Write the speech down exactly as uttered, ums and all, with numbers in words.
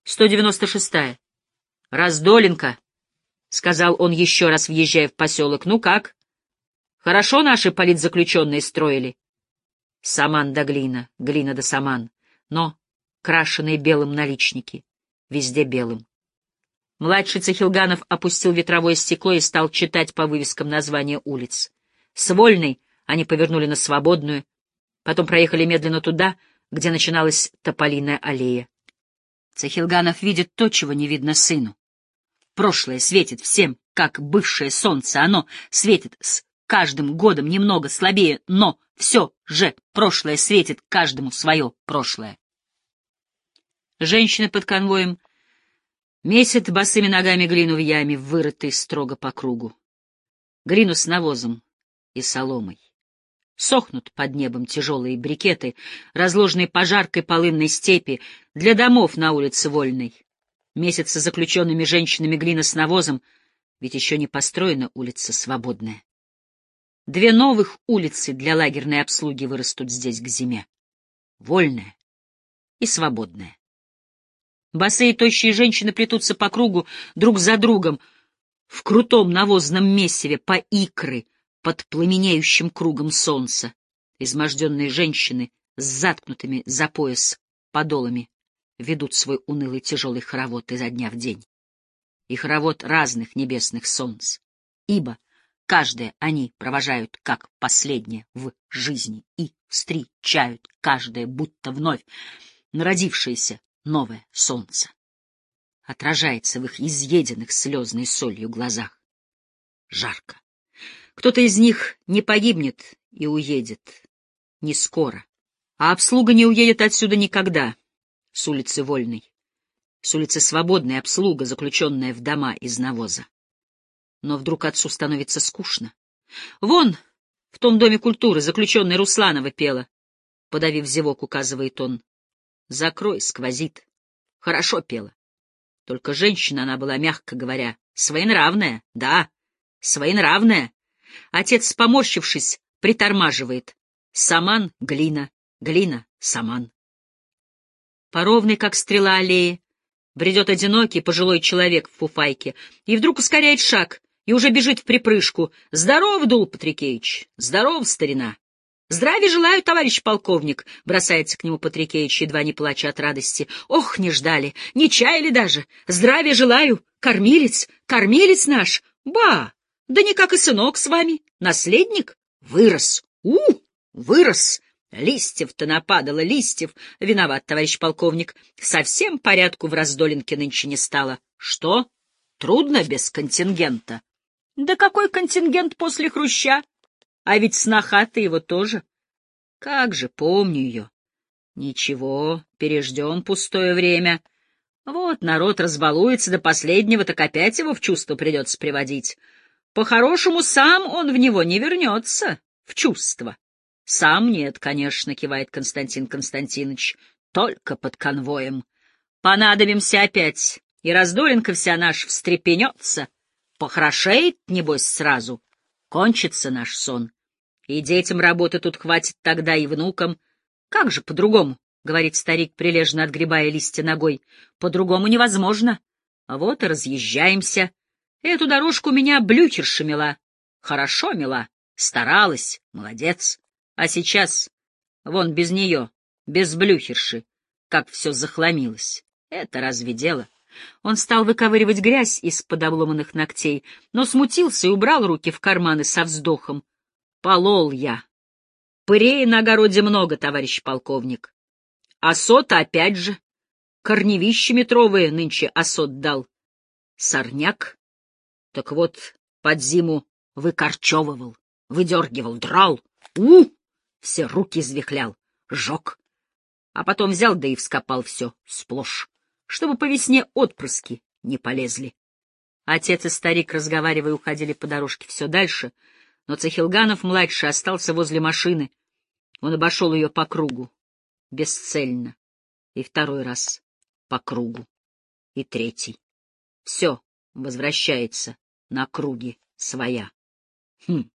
сто девяносто шестая. Раздоленко, — сказал он еще раз, въезжая в поселок. — Ну как? Хорошо наши политзаключенные строили? Саман да глина, глина да саман, но крашеные белым наличники, везде белым. Младший Цехилганов опустил ветровое стекло и стал читать по вывескам названия улиц. С Вольной они повернули на Свободную, потом проехали медленно туда, где начиналась Тополиная аллея. Цехилганов видит то, чего не видно сыну. Прошлое светит всем, как бывшее солнце. Оно светит с каждым годом немного слабее, но все же прошлое светит каждому свое прошлое. Женщины под конвоем месят босыми ногами глину в яме, вырытой строго по кругу. Глину с навозом и соломой. Сохнут под небом тяжелые брикеты, разложенные по жаркой полынной степи, для домов на улице Вольной. Месяца заключенными женщинами глина с навозом, ведь еще не построена улица Свободная. Две новых улицы для лагерной обслуги вырастут здесь к зиме. Вольная и Свободная. Босые тощие женщины плетутся по кругу друг за другом в крутом навозном месиве по икры под пламенеющим кругом солнца. Изможденные женщины с заткнутыми за пояс подолами ведут свой унылый тяжелый хоровод изо дня в день. И хоровод разных небесных солнц, ибо каждое они провожают как последнее в жизни и встречают каждое будто вновь народившееся новое солнце. Отражается в их изъеденных слезной солью глазах. Жарко. Кто-то из них не погибнет и уедет. Не скоро. А обслуга не уедет отсюда никогда. С улицы Вольной. С улицы Свободной обслуга, заключенная в дома из навоза. Но вдруг отцу становится скучно. Вон, в том доме культуры, заключенная Русланова пела. Подавив зевок, указывает он. Закрой, сквозит. Хорошо пела. Только женщина она была, мягко говоря, своенравная, да, своенравная. Отец, поморщившись, притормаживает. Саман — глина, глина — саман. По ровной, как стрела, аллее бредет одинокий пожилой человек в фуфайке и вдруг ускоряет шаг и уже бежит в припрыжку. «Здоров, Дул Патрикеич! Здоров, старина! Здравия желаю, товарищ полковник!» — бросается к нему Патрикеич, едва не плача от радости. «Ох, не ждали, не чаяли даже! Здравия желаю! Кормилец, кормилец наш! Ба! Да не как и сынок с вами! Наследник? Вырос! У, вырос! Листьев-то нападало, листьев! Виноват, товарищ полковник. Совсем порядку в Раздолинке нынче не стало. Что? Трудно без контингента? Да какой контингент после Хруща? А ведь сноха-то его тоже. Как же, помню ее. Ничего, переждем пустое время. Вот народ разбалуется до последнего, так опять его в чувство придется приводить. По-хорошему, сам он в него не вернется, в чувство. Сам нет, конечно, кивает Константин Константинович, только под конвоем. Понадобимся опять, и Раздоленко вся наша встрепенется. Похорошеет, небось, сразу. Кончится наш сон. И детям работы тут хватит тогда, и внукам. Как же по-другому, — говорит старик, прилежно отгребая листья ногой. По-другому невозможно. Вот и разъезжаемся. Эту дорожку у меня блюхерша мела. Хорошо мела, старалась, молодец. А сейчас, вон без нее, без блюхерши, как все захламилось. Это разве дело? Он стал выковыривать грязь из-под обломанных ногтей, но смутился и убрал руки в карманы со вздохом. Полол я. Пырей на огороде много, товарищ полковник. Осота опять же. Корневища метровые нынче осот дал. Сорняк. Так вот, под зиму выкорчевывал, выдергивал, драл. У! Все руки извихлял, жег. А потом взял, да и вскопал все сплошь, чтобы по весне отпрыски не полезли. Отец и старик, разговаривая, уходили по дорожке все дальше, но Цехилганов-младший остался возле машины. Он обошел ее по кругу, бесцельно, и второй раз по кругу, и третий. Все возвращается на круги своя. Хм.